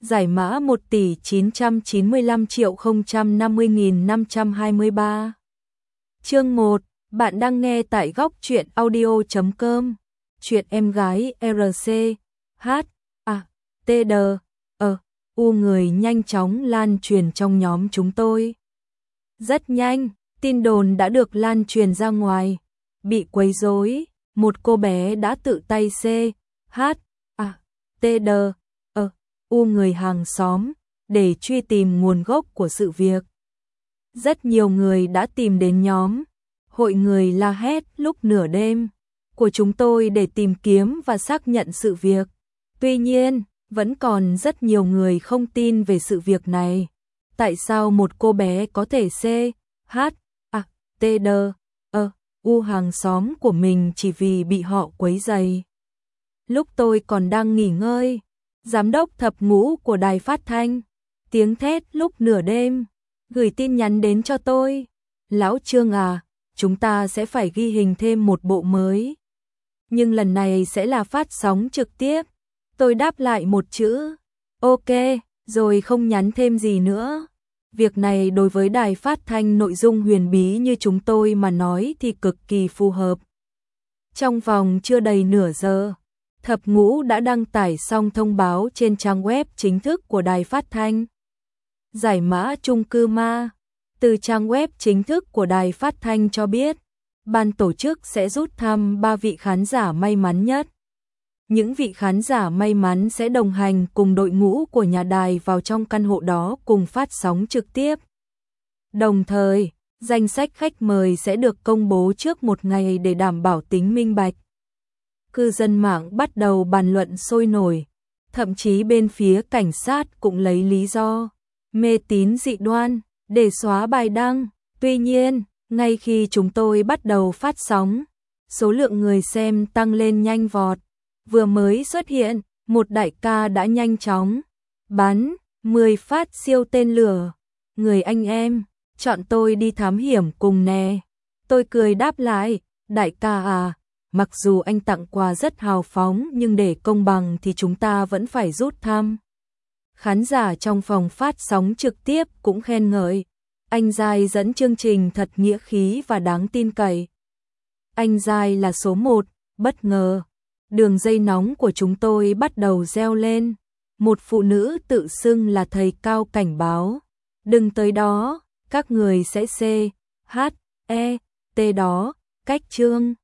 Giải mã 1.995.050.523. Chương 1, bạn đang nghe tại góc truyện audio.com. Chuyện em gái RC H A T D U người nhanh chóng lan truyền trong nhóm chúng tôi. Rất nhanh, tin đồn đã được lan truyền ra ngoài. Bị quấy rối, một cô bé đã tự tay C H A T D U người hàng xóm để truy tìm nguồn gốc của sự việc. Rất nhiều người đã tìm đến nhóm hội người la hét lúc nửa đêm của chúng tôi để tìm kiếm và xác nhận sự việc. Tuy nhiên, vẫn còn rất nhiều người không tin về sự việc này. Tại sao một cô bé có thể C H A T D U hàng xóm của mình chỉ vì bị họ quấy rầy? Lúc tôi còn đang nghỉ ngơi, giám đốc thập ngũ của đài phát thanh, tiếng thét lúc nửa đêm, gửi tin nhắn đến cho tôi. Lão Trương à, chúng ta sẽ phải ghi hình thêm một bộ mới. Nhưng lần này sẽ là phát sóng trực tiếp. Tôi đáp lại một chữ, ok, rồi không nhắn thêm gì nữa. Việc này đối với đài phát thanh nội dung huyền bí như chúng tôi mà nói thì cực kỳ phù hợp. Trong vòng chưa đầy nửa giờ, Thập Ngũ đã đăng tải xong thông báo trên trang web chính thức của đài phát thanh. Giải mã chung cư ma. Từ trang web chính thức của đài phát thanh cho biết, ban tổ chức sẽ rút thăm 3 vị khán giả may mắn nhất. Những vị khán giả may mắn sẽ đồng hành cùng đội ngũ của nhà đài vào trong căn hộ đó cùng phát sóng trực tiếp. Đồng thời, danh sách khách mời sẽ được công bố trước một ngày để đảm bảo tính minh bạch. Cư dân mạng bắt đầu bàn luận sôi nổi, thậm chí bên phía cảnh sát cũng lấy lý do mê tín dị đoan để xóa bài đăng. Tuy nhiên, ngay khi chúng tôi bắt đầu phát sóng, số lượng người xem tăng lên nhanh vọt. Vừa mới xuất hiện, một đại ca đã nhanh chóng bắn 10 phát siêu tên lửa. Người anh em, chọn tôi đi thám hiểm cùng nè. Tôi cười đáp lại, đại ca à, mặc dù anh tặng quà rất hào phóng nhưng để công bằng thì chúng ta vẫn phải rút thăm. Khán giả trong phòng phát sóng trực tiếp cũng khen ngợi. Anh Giai dẫn chương trình thật nghĩa khí và đáng tin cậy. Anh Giai là số 1, bất ngờ. Đường dây nóng của chúng tôi bắt đầu reo lên. Một phụ nữ tự xưng là thầy cao cảnh báo. Đừng tới đó, các người sẽ C, H, E, T đó, cách Trương.